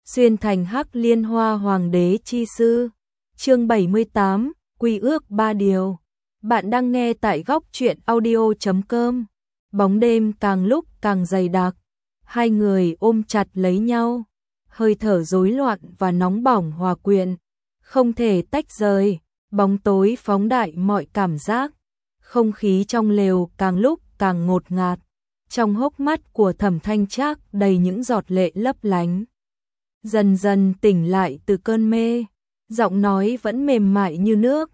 xuyên thành Hắc Liên Hoa Hoàng đế chi sư. Chương 78, Quy ước 3 điều. Bạn đang nghe tại góc truyện audio.com. Bóng đêm càng lúc càng dày đặc, hai người ôm chặt lấy nhau, hơi thở rối loạn và nóng bỏng hòa quyện, không thể tách rời. Bóng tối phóng đại mọi cảm giác, không khí trong lều càng lúc càng ngột ngạt. Trong hốc mắt của Thẩm Thanh Trác đầy những giọt lệ lấp lánh. Dần dần tỉnh lại từ cơn mê, giọng nói vẫn mềm mại như nước.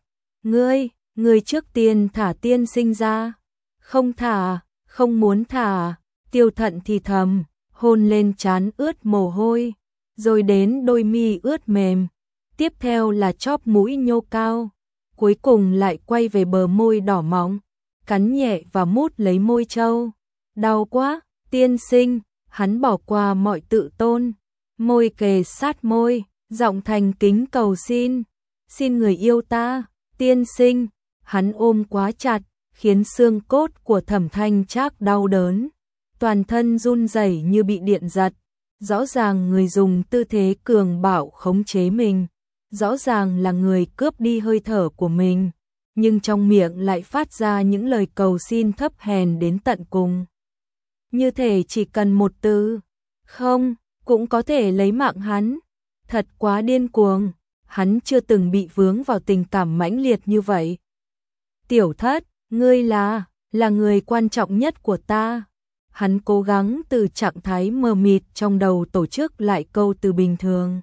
Ngươi trước tiên thả tiên sinh ra. Không thả, không muốn thả. Tiêu Thận thì thầm, hôn lên trán ướt mồ hôi, rồi đến đôi mi ướt mềm. Tiếp theo là chóp mũi nhô cao, cuối cùng lại quay về bờ môi đỏ mọng, cắn nhẹ và mút lấy môi trâu. Đau quá, tiên sinh. Hắn bỏ qua mọi tự tôn, môi kề sát môi, giọng thành kính cầu xin. Xin người yêu ta, tiên sinh. Hắn ôm quá chặt, khiến xương cốt của Thẩm Thanh Trác đau đớn, toàn thân run rẩy như bị điện giật. Rõ ràng người dùng tư thế cường bạo khống chế mình, rõ ràng là người cướp đi hơi thở của mình, nhưng trong miệng lại phát ra những lời cầu xin thấp hèn đến tận cùng. Như thể chỉ cần một từ không cũng có thể lấy mạng hắn. Thật quá điên cuồng, hắn chưa từng bị vướng vào tình cảm mãnh liệt như vậy. Tiểu Thất, ngươi là người quan trọng nhất của ta. Hắn cố gắng từ trạng thái mờ mịt trong đầu tổ chức lại câu từ bình thường.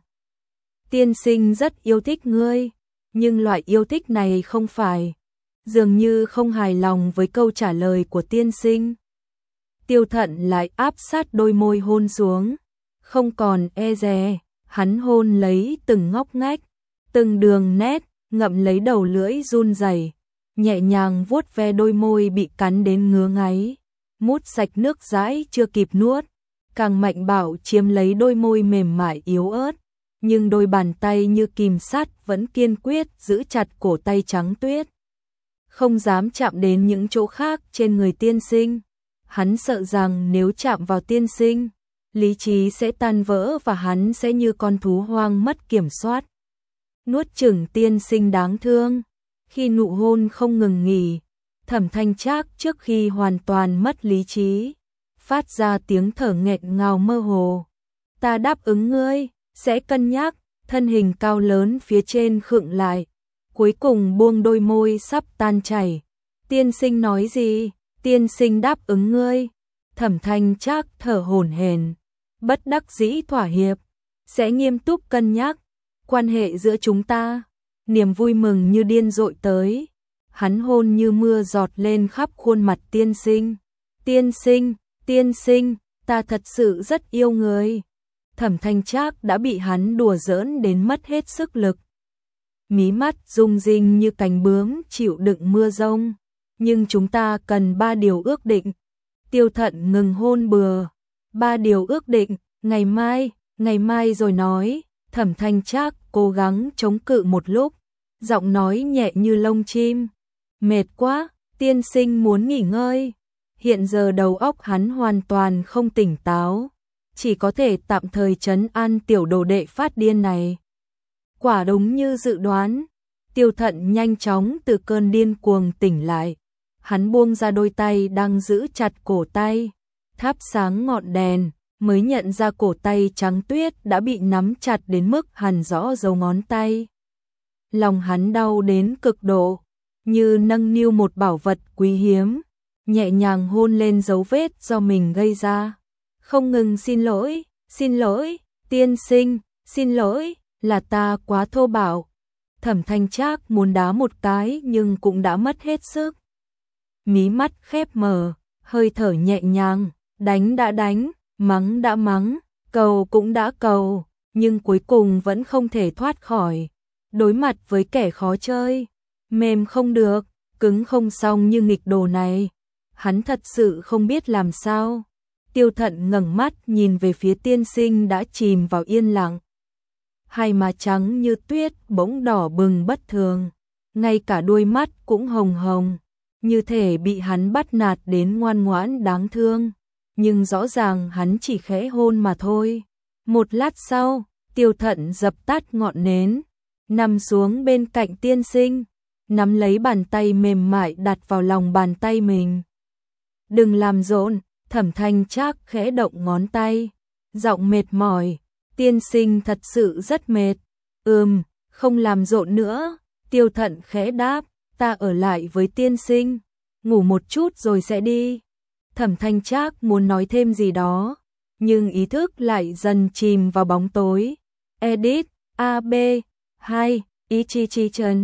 Tiên sinh rất yêu thích ngươi, nhưng loại yêu thích này không phải. Dường như không hài lòng với câu trả lời của tiên sinh. Tiêu Thận lại áp sát đôi môi hôn xuống, không còn e dè, hắn hôn lấy từng ngóc ngách, từng đường nét, ngậm lấy đầu lưỡi run rẩy, nhẹ nhàng vuốt ve đôi môi bị cắn đến ngứa ngáy, mút sạch nước dãi chưa kịp nuốt, càng mạnh bạo chiếm lấy đôi môi mềm mại yếu ớt, nhưng đôi bàn tay như kìm sắt vẫn kiên quyết giữ chặt cổ tay trắng tuyết, không dám chạm đến những chỗ khác trên người tiên sinh. Hắn sợ rằng nếu chạm vào tiên sinh, lý trí sẽ tan vỡ và hắn sẽ như con thú hoang mất kiểm soát, nuốt chửng tiên sinh đáng thương. Khi nụ hôn không ngừng nghỉ, Thẩm Thanh Trác trước khi hoàn toàn mất lý trí, phát ra tiếng thở nghẹn ngào mơ hồ. Ta đáp ứng ngươi, sẽ cân nhắc. Thân hình cao lớn phía trên khựng lại, cuối cùng buông đôi môi sắp tan chảy. Tiên sinh nói gì? Tiên sinh đáp ứng ngươi. Thẩm Thanh Trác thở hổn hển, bất đắc dĩ thỏa hiệp, sẽ nghiêm túc cân nhắc quan hệ giữa chúng ta. Niềm vui mừng như điên dội tới, hắn hôn như mưa giọt lên khắp khuôn mặt tiên sinh. Tiên sinh, ta thật sự rất yêu người. Thẩm Thanh Trác đã bị hắn đùa giỡn đến mất hết sức lực. Mí mắt rung rinh như cánh bướm chịu đựng mưa rông. Nhưng chúng ta cần 3 điều ước định. Tiêu Thận ngừng hôn bừa. 3 điều ước định, ngày mai rồi nói. Thẩm Thanh Trác cố gắng chống cự một lúc, giọng nói nhẹ như lông chim. Mệt quá, tiên sinh muốn nghỉ ngơi. Hiện giờ đầu óc hắn hoàn toàn không tỉnh táo, chỉ có thể tạm thời trấn an tiểu đồ đệ phát điên này. Quả đúng như dự đoán, Tiêu Thận nhanh chóng từ cơn điên cuồng tỉnh lại. Hắn buông ra đôi tay đang giữ chặt cổ tay, thắp sáng ngọn đèn, mới nhận ra cổ tay trắng tuyết đã bị nắm chặt đến mức hằn rõ dấu ngón tay. Lòng hắn đau đến cực độ, như nâng niu một bảo vật quý hiếm, nhẹ nhàng hôn lên dấu vết do mình gây ra. Không ngừng xin lỗi, tiên sinh, xin lỗi, là ta quá thô bạo. Thẩm Thanh Trác muốn đá một cái nhưng cũng đã mất hết sức. Mí mắt khép mở, hơi thở nhẹ nhàng, đánh đã đánh, mắng đã mắng, cầu cũng đã cầu, nhưng cuối cùng vẫn không thể thoát khỏi. Đối mặt với kẻ khó chơi, mềm không được, cứng không xong như nghịch đồ này, hắn thật sự không biết làm sao. Tiêu Thận ngẩng mắt nhìn về phía tiên sinh đã chìm vào yên lặng. Hai má trắng như tuyết bỗng đỏ bừng bất thường, ngay cả đuôi mắt cũng hồng hồng, như thể bị hắn bắt nạt đến ngoan ngoãn đáng thương. Nhưng rõ ràng hắn chỉ khẽ hôn mà thôi. Một lát sau, Tiêu Thận dập tắt ngọn nến, nằm xuống bên cạnh tiên sinh, nắm lấy bàn tay mềm mại đặt vào lòng bàn tay mình. Đừng làm rộn, Thẩm Thanh Trác khẽ động ngón tay, giọng mệt mỏi, tiên sinh thật sự rất mệt. Không làm rộn nữa, Tiêu Thận khẽ đáp, ta ở lại với tiên sinh, ngủ một chút rồi sẽ đi. Thẩm Thanh Trác muốn nói thêm gì đó, nhưng ý thức lại dần chìm vào bóng tối. Edit, AB, 2, Ichichichen,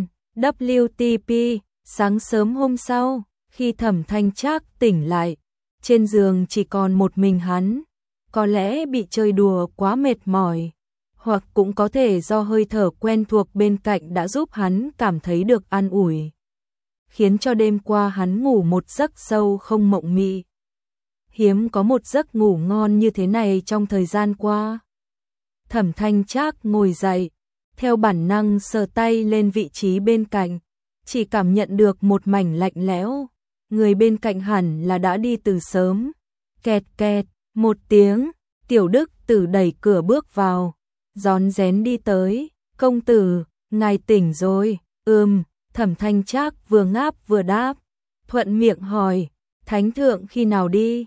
WTP, sáng sớm hôm sau, khi Thẩm Thanh Trác tỉnh lại, trên giường chỉ còn một mình hắn, có lẽ bị chơi đùa quá mệt mỏi, hoặc cũng có thể do hơi thở quen thuộc bên cạnh đã giúp hắn cảm thấy được an ủi, khiến cho đêm qua hắn ngủ một giấc sâu không mộng mị. Hiếm có một giấc ngủ ngon như thế này trong thời gian qua. Thẩm Thanh Trác ngồi dậy, theo bản năng sờ tay lên vị trí bên cạnh, chỉ cảm nhận được một mảnh lạnh lẽo. Người bên cạnh hẳn là đã đi từ sớm. Kẹt kẹt, một tiếng, Tiểu Đức Tử đẩy cửa bước vào, rón rén đi tới. Công tử, ngài tỉnh rồi. Thẩm Thanh Trác vừa ngáp vừa đáp, thuận miệng hỏi, Thánh thượng khi nào đi?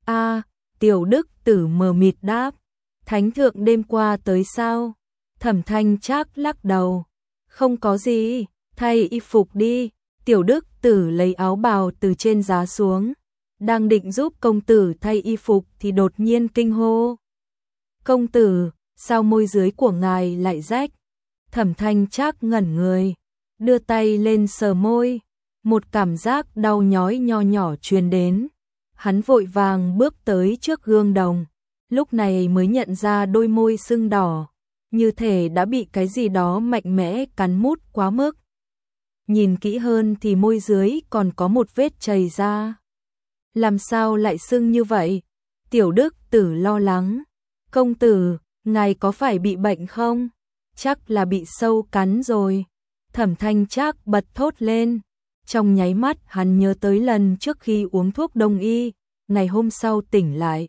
Tiểu Đức Tử mờ mịt đáp, Thánh thượng đêm qua tới sao? Thẩm Thanh Trác lắc đầu, không có gì, thay y phục đi. Tiểu Đức Tử lấy áo bào từ trên giá xuống, đang định giúp công tử thay y phục thì đột nhiên kinh hô. Công tử, sao môi dưới của ngài lại rách? Thẩm Thanh Trác ngẩn người, đưa tay lên sờ môi, một cảm giác đau nhói nho nhỏ truyền đến. Hắn vội vàng bước tới trước gương đồng, lúc này mới nhận ra đôi môi sưng đỏ, như thể đã bị cái gì đó mạnh mẽ cắn mút quá mức. Nhìn kỹ hơn thì môi dưới còn có một vết chảy ra. Làm sao lại sưng như vậy? Tiểu Đức Tử lo lắng. Công tử, ngài có phải bị bệnh không? Chắc là bị sâu cắn rồi. Thẩm Thanh Trác bật thốt lên. Trong nháy mắt hắn nhớ tới lần trước khi uống thuốc đông y, ngày hôm sau tỉnh lại.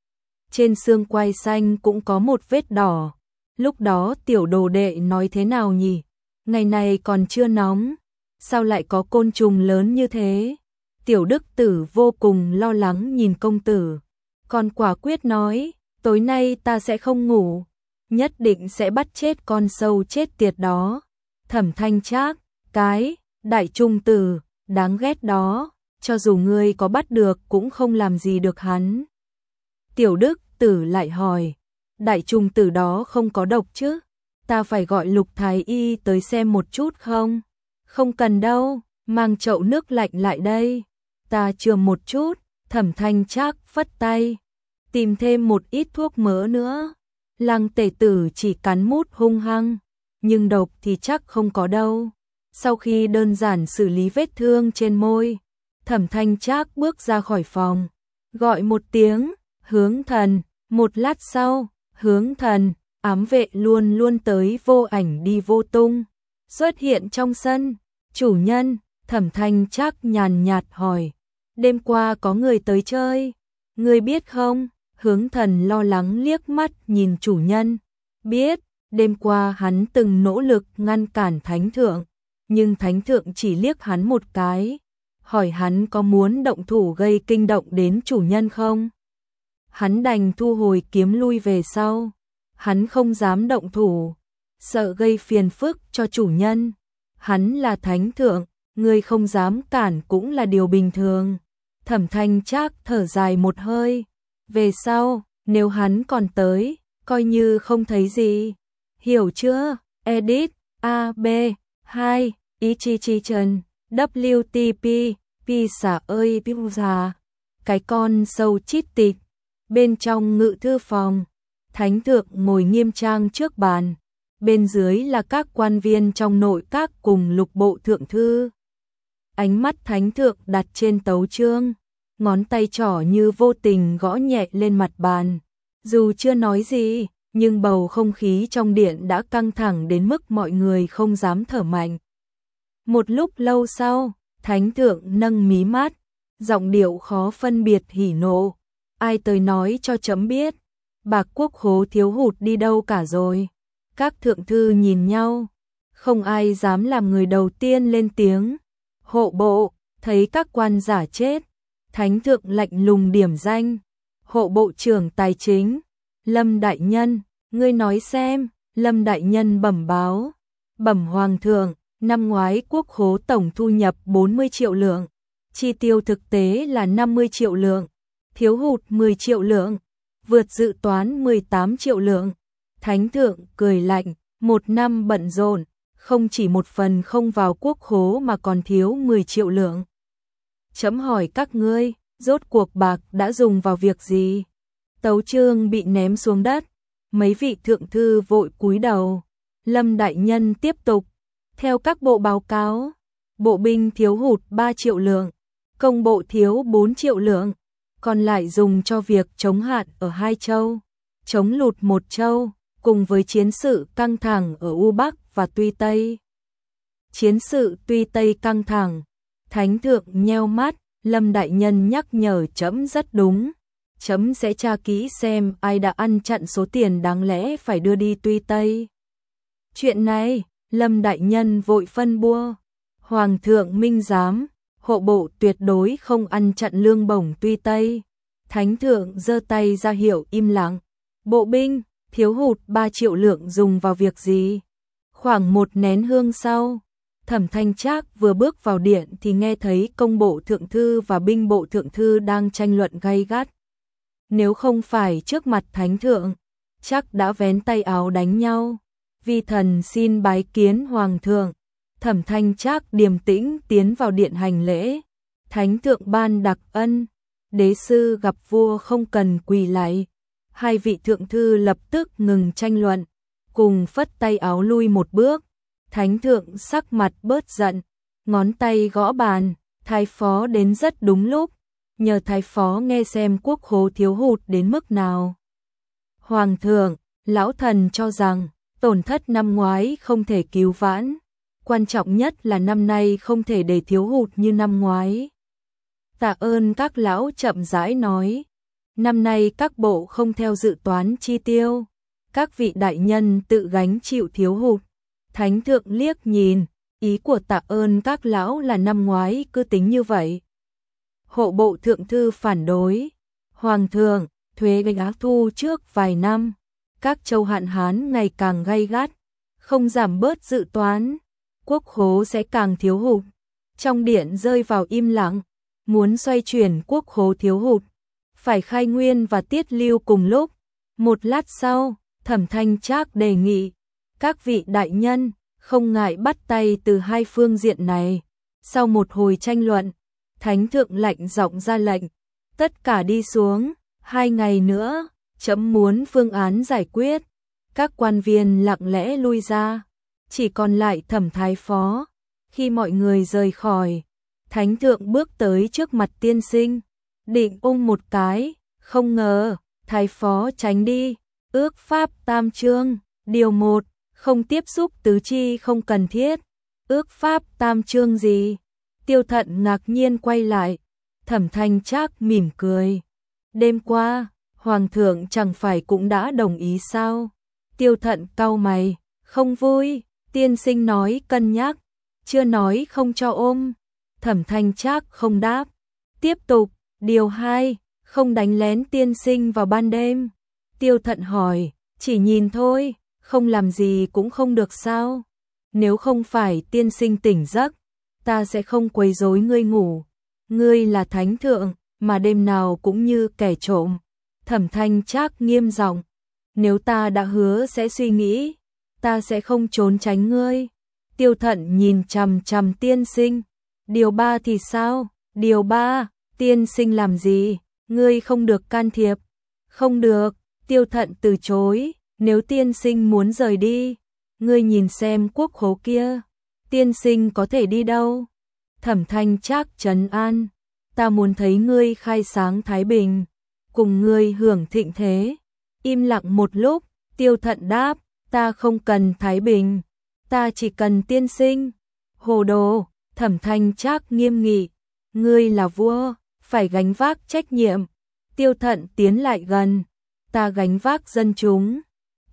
Trên xương quai xanh cũng có một vết đỏ. Lúc đó tiểu đồ đệ nói thế nào nhỉ? Ngày này còn chưa nóng, sao lại có côn trùng lớn như thế? Tiểu Đức Tử vô cùng lo lắng nhìn công tử, còn quả quyết nói, tối nay ta sẽ không ngủ, nhất định sẽ bắt chết con sâu chết tiệt đó. Thẩm Thanh Trác, cái đại trùng tử đáng ghét đó, cho dù ngươi có bắt được cũng không làm gì được hắn. Tiểu Đức Tử lại hỏi, đại trùng tử đó không có độc chứ? Ta phải gọi Lục Thái Y tới xem một chút không? Không cần đâu, mang chậu nước lạnh lại đây. Ta chườm một chút. Thẩm Thanh Trác phất tay, tìm thêm một ít thuốc mỡ nữa. Lăng Tể Tử chỉ cắn mút hung hăng, nhưng độc thì chắc không có đâu. Sau khi đơn giản xử lý vết thương trên môi, Thẩm Thanh Trác bước ra khỏi phòng, gọi một tiếng, Hướng Thần. Một lát sau, Hướng Thần, ám vệ luôn luôn tới vô ảnh đi vô tung, xuất hiện trong sân. Chủ nhân, Thẩm Thanh Trác nhàn nhạt hỏi, đêm qua có người tới chơi, ngươi biết không? Hướng Thần lo lắng liếc mắt nhìn chủ nhân, biết, đêm qua hắn từng nỗ lực ngăn cản Thánh thượng, nhưng Thánh thượng chỉ liếc hắn một cái, hỏi hắn có muốn động thủ gây kinh động đến chủ nhân không? Hắn đành thu hồi kiếm lui về sau, hắn không dám động thủ, sợ gây phiền phức cho chủ nhân. Hắn là Thánh thượng, người không dám cản cũng là điều bình thường. Thẩm Thanh Trác thở dài một hơi, về sau, nếu hắn còn tới, coi như không thấy gì. Hiểu chưa? Edit, AB, 2, Ichichichen, WTP, Pisa ơi Pisa. Cái con sâu chít tịt. Bên trong ngự thư phòng, Thánh thượng ngồi nghiêm trang trước bàn. Bên dưới là các quan viên trong nội các cùng lục bộ thượng thư. Ánh mắt Thánh thượng đặt trên tấu chương, ngón tay trỏ như vô tình gõ nhẹ lên mặt bàn. Dù chưa nói gì, nhưng bầu không khí trong điện đã căng thẳng đến mức mọi người không dám thở mạnh. Một lúc lâu sau, Thánh thượng nâng mí mắt, giọng điệu khó phân biệt hỉ nộ. Ai tới nói cho chấm biết, Bạc Quốc Khố thiếu hụt đi đâu cả rồi? Các thượng thư nhìn nhau, không ai dám làm người đầu tiên lên tiếng. Hộ bộ, thấy các quan giả chết, thánh thượng lạnh lùng điểm danh. Hộ bộ trưởng tài chính, Lâm đại nhân, ngươi nói xem. Lâm đại nhân bẩm báo. Bẩm hoàng thượng, năm ngoái quốc khố tổng thu nhập 40 triệu lượng, chi tiêu thực tế là 50 triệu lượng, thiếu hụt 10 triệu lượng, vượt dự toán 18 triệu lượng. Thánh thượng cười lạnh, một năm bận rộn, không chỉ một phần không vào quốc khố mà còn thiếu 10 triệu lượng. Chấm hỏi các ngươi, rốt cuộc bạc đã dùng vào việc gì? Tấu chương bị ném xuống đất, mấy vị thượng thư vội cúi đầu. Lâm đại nhân tiếp tục, theo các bộ báo cáo, bộ binh thiếu hụt 3 triệu lượng, công bộ thiếu 4 triệu lượng, còn lại dùng cho việc chống hạn ở 2 châu, chống lụt 1 châu, cùng với chiến sự căng thẳng ở U Bắc và Tuy Tây. Chiến sự Tuy Tây căng thẳng, thánh thượng nheo mắt, Lâm đại nhân nhắc nhở chấm rất đúng. Chấm sẽ tra kỹ xem ai đã ăn chặn số tiền đáng lẽ phải đưa đi Tuy Tây. Chuyện này, Lâm đại nhân vội phân bua. Hoàng thượng minh giám, hộ bộ tuyệt đối không ăn chặn lương bổng Tuy Tây. Thánh thượng giơ tay ra hiệu im lặng. Bộ binh, thiếu hụt 3 triệu lượng dùng vào việc gì? Khoảng 1 nén hương sau, Thẩm Thanh Trác vừa bước vào điện thì nghe thấy công bộ thượng thư và binh bộ thượng thư đang tranh luận gay gắt. Nếu không phải trước mặt thánh thượng, chắc đã vén tay áo đánh nhau. Vi thần xin bái kiến hoàng thượng. Thẩm Thanh Trác điềm tĩnh tiến vào điện hành lễ. Thánh thượng ban đặc ân, đế sư gặp vua không cần quỳ lạy. Hai vị thượng thư lập tức ngừng tranh luận, cùng phất tay áo lui một bước. Thánh thượng sắc mặt bớt giận, ngón tay gõ bàn, thái phó đến rất đúng lúc. Nhờ thái phó nghe xem quốc khố thiếu hụt đến mức nào. Hoàng thượng, lão thần cho rằng tổn thất năm ngoái không thể cứu vãn, quan trọng nhất là năm nay không thể để thiếu hụt như năm ngoái. Tạ ơn các lão. Chậm rãi nói, năm nay các bộ không theo dự toán chi tiêu, các vị đại nhân tự gánh chịu thiếu hụt. Thánh thượng liếc nhìn, ý của tạ ơn các lão là năm ngoái cứ tính như vậy. Hộ bộ thượng thư phản đối. Hoàng thượng, thuế gánh thu trước vài năm, các châu hạn hán ngày càng gay gắt, không giảm bớt dự toán, quốc khố sẽ càng thiếu hụt. Trong điện rơi vào im lặng, muốn xoay chuyển quốc khố thiếu hụt, phải khai nguyên và tiết lưu cùng lúc. Một lát sau, Thẩm Thanh Trác đề nghị, các vị đại nhân không ngại bắt tay từ hai phương diện này. Sau một hồi tranh luận, thánh thượng lạnh giọng ra lệnh, tất cả đi xuống, 2 ngày nữa, chấm muốn phương án giải quyết. Các quan viên lặng lẽ lui ra, chỉ còn lại Thẩm thái phó. Khi mọi người rời khỏi, thánh thượng bước tới trước mặt tiên sinh, định ôm một cái, không ngờ, thái phó tránh đi. Ước pháp tam chương, điều 1, không tiếp xúc tứ chi không cần thiết. Ước pháp tam chương gì? Tiêu Thận ngạc nhiên quay lại, Thẩm Thanh Trác mỉm cười. Đêm qua, Hoàng thượng chẳng phải cũng đã đồng ý sao? Tiêu Thận cau mày, không vui, tiên sinh nói cân nhắc, chưa nói không cho ôm. Thẩm Thanh Trác không đáp. Tiếp tục, điều 2, không đánh lén tiên sinh vào ban đêm. Tiêu Thận hỏi, chỉ nhìn thôi, không làm gì cũng không được sao? Nếu không phải tiên sinh tỉnh giấc, ta sẽ không quấy rối ngươi ngủ. Ngươi là thánh thượng, mà đêm nào cũng như kẻ trộm. Thẩm Thanh Trác nghiêm giọng, nếu ta đã hứa sẽ suy nghĩ, ta sẽ không trốn tránh ngươi. Tiêu Thận nhìn chằm chằm tiên sinh. Điều 3 thì sao? Điều 3, tiên sinh làm gì? Ngươi không được can thiệp. Không được, Tiêu Thận từ chối, nếu tiên sinh muốn rời đi, ngươi nhìn xem quốc khố kia, tiên sinh có thể đi đâu? Thẩm Thanh Trác trấn an, ta muốn thấy ngươi khai sáng thái bình, cùng ngươi hưởng thịnh thế. Im lặng một lúc, Tiêu Thận đáp, ta không cần thái bình, ta chỉ cần tiên sinh. Hồ đồ. Thẩm Thanh Trác nghiêm nghị, ngươi là vua, phải gánh vác trách nhiệm. Tiêu Thận tiến lại gần, ta gánh vác dân chúng,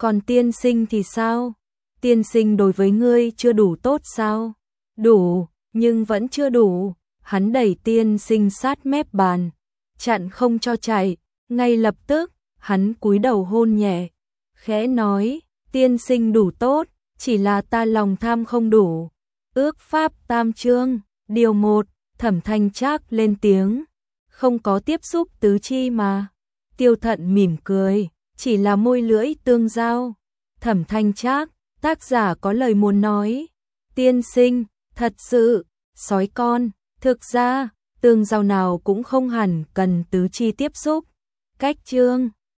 Còn tiên sinh thì sao? Tiên sinh đối với ngươi chưa đủ tốt sao? Đủ, nhưng vẫn chưa đủ. Hắn đẩy tiên sinh sát mép bàn, chặn không cho chạy. Ngay lập tức, hắn cúi đầu hôn nhẹ, khẽ nói, tiên sinh đủ tốt, chỉ là ta lòng tham không đủ. Ước pháp tam chương, điều 1, Thẩm Thanh Trác lên tiếng, không có tiếp xúc tứ chi mà. Tiêu Thận mỉm cười, chỉ là môi lưỡi tương giao. Thẩm Thanh Trác, tác giả có lời muốn nói. Tiên sinh, thật sự, sói con, thực ra, tương giao nào cũng không hẳn cần tứ chi tiếp xúc. Cách chương